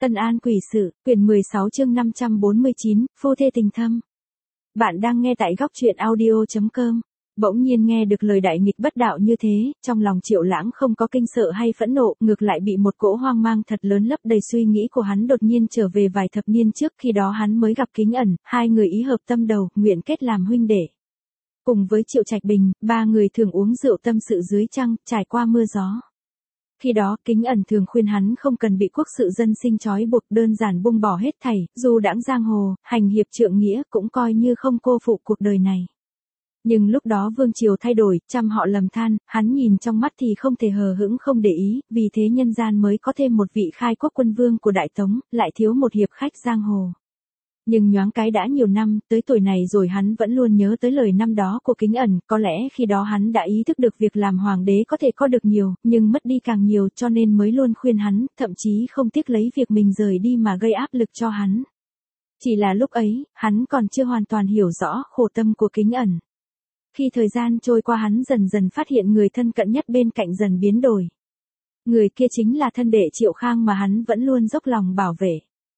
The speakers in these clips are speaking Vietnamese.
Tân An Quỷ Sự, quyển 16 chương 549, phu thê tình thâm. Bạn đang nghe tại góc truyện audio.com. Bỗng nhiên nghe được lời đại nghịch bất đạo như thế, trong lòng Triệu Lãng không có kinh sợ hay phẫn nộ, ngược lại bị một cỗ hoang mang thật lớn lấp đầy suy nghĩ của hắn đột nhiên trở về vài thập niên trước khi đó hắn mới gặp Kính Ẩn, hai người ý hợp tâm đầu, nguyện kết làm huynh đệ. Cùng với Triệu Trạch Bình, ba người thường uống rượu tâm sự dưới trăng, trải qua mưa gió. Khi đó, Kính Ẩn thường khuyên hắn không cần bị quốc sự dân sinh trói buộc, đơn giản buông bỏ hết thảy, dù đãng giang hồ, hành hiệp trượng nghĩa cũng coi như không cô phụ cuộc đời này. Nhưng lúc đó vương triều thay đổi, trăm họ lầm than, hắn nhìn trong mắt thì không thể hờ hững không để ý, vì thế nhân gian mới có thêm một vị khai quốc quân vương của Đại Tống, lại thiếu một hiệp khách giang hồ. Nhưng nhoáng cái đã nhiều năm, tới tuổi này rồi hắn vẫn luôn nhớ tới lời năm đó của Kính Ẩn, có lẽ khi đó hắn đã ý thức được việc làm hoàng đế có thể có được nhiều, nhưng mất đi càng nhiều cho nên mới luôn khuyên hắn, thậm chí không tiếc lấy việc mình rời đi mà gây áp lực cho hắn. Chỉ là lúc ấy, hắn còn chưa hoàn toàn hiểu rõ khổ tâm của Kính Ẩn. Khi thời gian trôi qua hắn dần dần phát hiện người thân cận nhất bên cạnh dần biến đổi. Người kia chính là thân đệ Triệu Khang mà hắn vẫn luôn dốc lòng bảo vệ.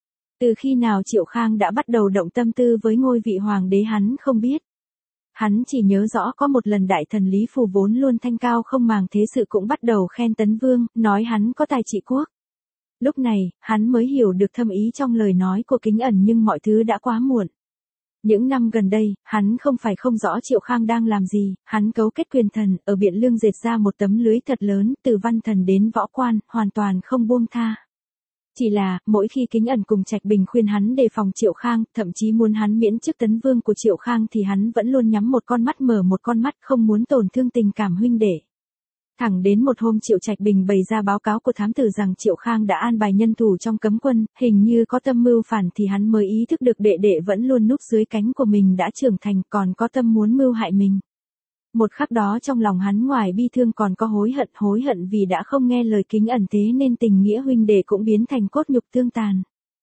Từ khi nào Triệu Khang đã bắt đầu động tâm tư với ngôi vị hoàng đế hắn không biết. Hắn chỉ nhớ rõ có một lần đại thần Lý Phù vốn luôn thanh cao không màng thế sự cũng bắt đầu khen Tấn Vương, nói hắn có tài trị quốc. Lúc này, hắn mới hiểu được thâm ý trong lời nói của Kính Ẩn nhưng mọi thứ đã quá muộn. Những năm gần đây, hắn không phải không rõ Triệu Khang đang làm gì, hắn cấu kết quyền thần, ở Biện Lương dệt ra một tấm lưới thật lớn, từ văn thần đến võ quan, hoàn toàn không buông tha. Chỉ là, mỗi khi Kính Ẩn cùng Trạch Bình khuyên hắn đề phòng Triệu Khang, thậm chí muốn hắn miễn chức tấn vương của Triệu Khang thì hắn vẫn luôn nhắm một con mắt mở một con mắt không muốn tổn thương tình cảm huynh đệ. Thẳng đến một hôm Triệu Trạch Bình bày ra báo cáo của thám tử rằng Triệu Khang đã an bài nhân thủ trong cấm quân, hình như có tâm mưu phản thì hắn mới ý thức được đệ đệ vẫn luôn núp dưới cánh của mình đã trưởng thành còn có tâm muốn mưu hại mình. Một khắc đó trong lòng hắn ngoài bi thương còn có hối hận vì đã không nghe lời Kính Ẩn thế nên tình nghĩa huynh đệ cũng biến thành cốt nhục tương tàn.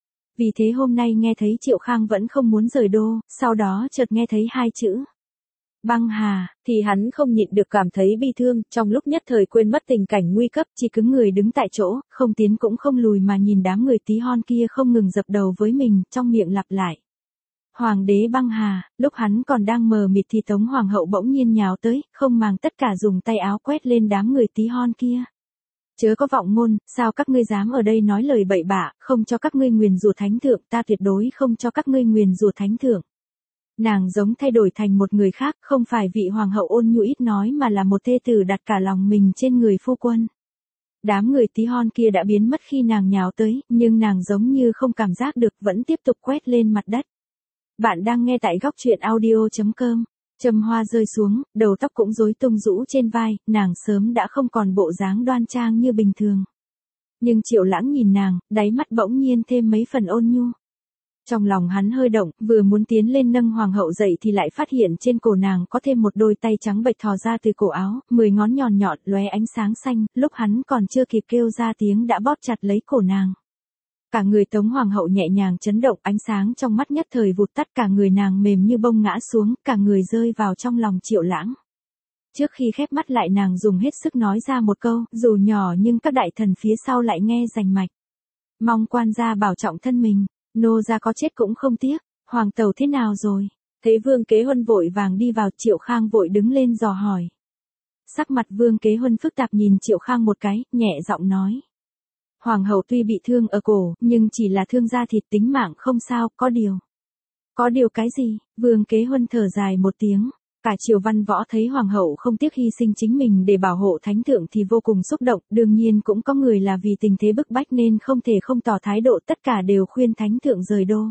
Vì thế hôm nay nghe thấy Triệu Khang vẫn không muốn rời đô, sau đó chợt nghe thấy hai chữ băng hà, thì hắn không nhịn được cảm thấy bi thương, trong lúc nhất thời quên mất tình cảnh nguy cấp, chỉ cứng người đứng tại chỗ, không tiến cũng không lùi mà nhìn đám người tí hon kia không ngừng dập đầu với mình, trong miệng lặp lại. Hoàng đế băng hà, lúc hắn còn đang mờ mịt thì Tống Hoàng hậu bỗng nhiên nhào tới, không màng tất cả dùng tay áo quét lên đám người tí hon kia. Chớ có vọng ngôn, sao các ngươi dám ở đây nói lời bậy bạ, không cho các ngươi nguyền rủa thánh thượng, ta tuyệt đối không cho các ngươi nguyền rủa thánh thượng. Nàng giống thay đổi thành một người khác, không phải vị hoàng hậu ôn nhu ít nói mà là một thê tử đặt cả lòng mình trên người phu quân. Đám người tí hon kia đã biến mất khi nàng nhào tới, nhưng nàng giống như không cảm giác được vẫn tiếp tục quét lên mặt đất. Bạn đang nghe tại góc truyện audio.com. Trầm hoa rơi xuống, đầu tóc cũng rối tung rũ trên vai, nàng sớm đã không còn bộ dáng đoan trang như bình thường. Nhưng Triệu Lãng nhìn nàng, đáy mắt bỗng nhiên thêm mấy phần ôn nhu. Trong lòng hắn hơi động, vừa muốn tiến lên nâng hoàng hậu dậy thì lại phát hiện trên cổ nàng có thêm một đôi tay trắng bệch thò ra từ cổ áo, 10 ngón nhọn nhọn lóe ánh sáng xanh, lúc hắn còn chưa kịp kêu ra tiếng đã bóp chặt lấy cổ nàng. Cả người Tống Hoàng hậu nhẹ nhàng chấn động, ánh sáng trong mắt nhất thời vụt tắt, cả người nàng mềm như bông ngã xuống, cả người rơi vào trong lòng Triệu Lãng. Trước khi khép mắt lại nàng dùng hết sức nói ra một câu, dù nhỏ nhưng các đại thần phía sau lại nghe rành mạch. Mong quan gia bảo trọng thân mình, nô gia có chết cũng không tiếc, hoàng tẩu thế nào rồi? Thấy Vương Kế Huân vội vàng đi vào, Triệu Khang vội đứng lên dò hỏi. Sắc mặt Vương Kế Huân phức tạp nhìn Triệu Khang một cái, nhẹ giọng nói. Hoàng hậu tuy bị thương ở cổ, nhưng chỉ là thương da thịt, tính mạng không sao, có điều. Có điều cái gì? Vương Kế Huân thở dài một tiếng. Cả triều văn võ thấy hoàng hậu không tiếc hy sinh chính mình để bảo hộ thánh thượng thì vô cùng xúc động, đương nhiên cũng có người là vì tình thế bức bách nên không thể không tỏ thái độ, tất cả đều khuyên thánh thượng rời đô.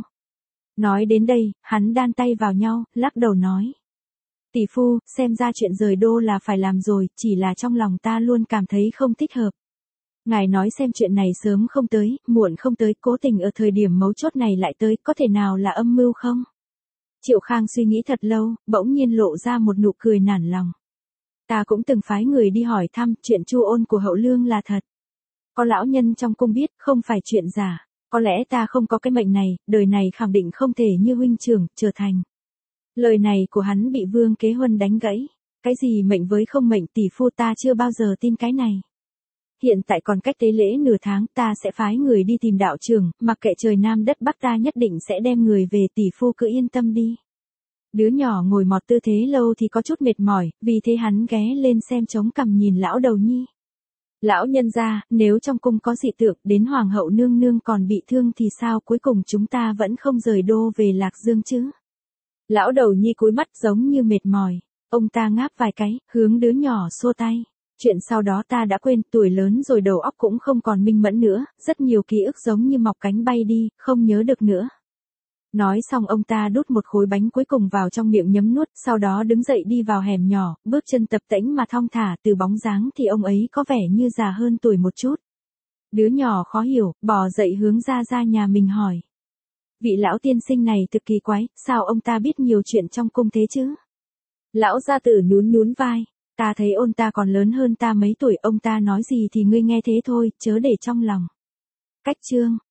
Nói đến đây, hắn đan tay vào nhau, lắc đầu nói. Tỷ phu, xem ra chuyện rời đô là phải làm rồi, chỉ là trong lòng ta luôn cảm thấy không thích hợp. Ngài nói xem chuyện này sớm không tới, muộn không tới, cố tình ở thời điểm mấu chốt này lại tới, có thể nào là âm mưu không? Triệu Khang suy nghĩ thật lâu, bỗng nhiên lộ ra một nụ cười nản lòng. Ta cũng từng phái người đi hỏi thăm, chuyện Chu Ôn của Hậu Lương là thật. Có lão nhân trong cung biết, không phải chuyện giả. Có lẽ ta không có cái mệnh này, đời này khẳng định không thể như huynh trưởng, trở thành. Lời này của hắn bị Vương Kế Huân đánh gãy. Cái gì mệnh với không mệnh, tỷ phu, ta chưa bao giờ tin cái này. hiện tại còn cách tế lễ nửa tháng, ta sẽ phái người đi tìm đạo trưởng, mặc kệ trời nam đất bắc ta nhất định sẽ đem người về, tỷ phu cứ yên tâm đi. Đứa nhỏ ngồi mọt tư thế lâu thì có chút mệt mỏi, vì thế hắn ghé lên xem chống cằm nhìn lão đầu nhi. Lão nhân gia, nếu trong cung có dị tượng đến hoàng hậu nương nương còn bị thương thì sao, cuối cùng chúng ta vẫn không rời đô về Lạc Dương chứ? Lão đầu nhi cúi mắt giống như mệt mỏi. Ông ta ngáp vài cái, hướng đứa nhỏ xua tay. Chuyện sau đó ta đã quên, tuổi lớn rồi đầu óc cũng không còn minh mẫn nữa, rất nhiều ký ức giống như mọc cánh bay đi, không nhớ được nữa. Nói xong ông ta đút một khối bánh cuối cùng vào trong miệng nhấm nuốt, sau đó đứng dậy đi vào hẻm nhỏ, bước chân tập tễnh mà thong thả, từ bóng dáng thì ông ấy có vẻ như già hơn tuổi một chút. Đứa nhỏ khó hiểu, bò dậy hướng ra nhà mình hỏi. Vị lão tiên sinh này thực kỳ quái, sao ông ta biết nhiều chuyện trong cung thế chứ? Lão gia tử nhún vai, ta thấy ôn ta còn lớn hơn ta mấy tuổi, ông ta nói gì thì ngươi nghe thế thôi, chớ để trong lòng. Cách chương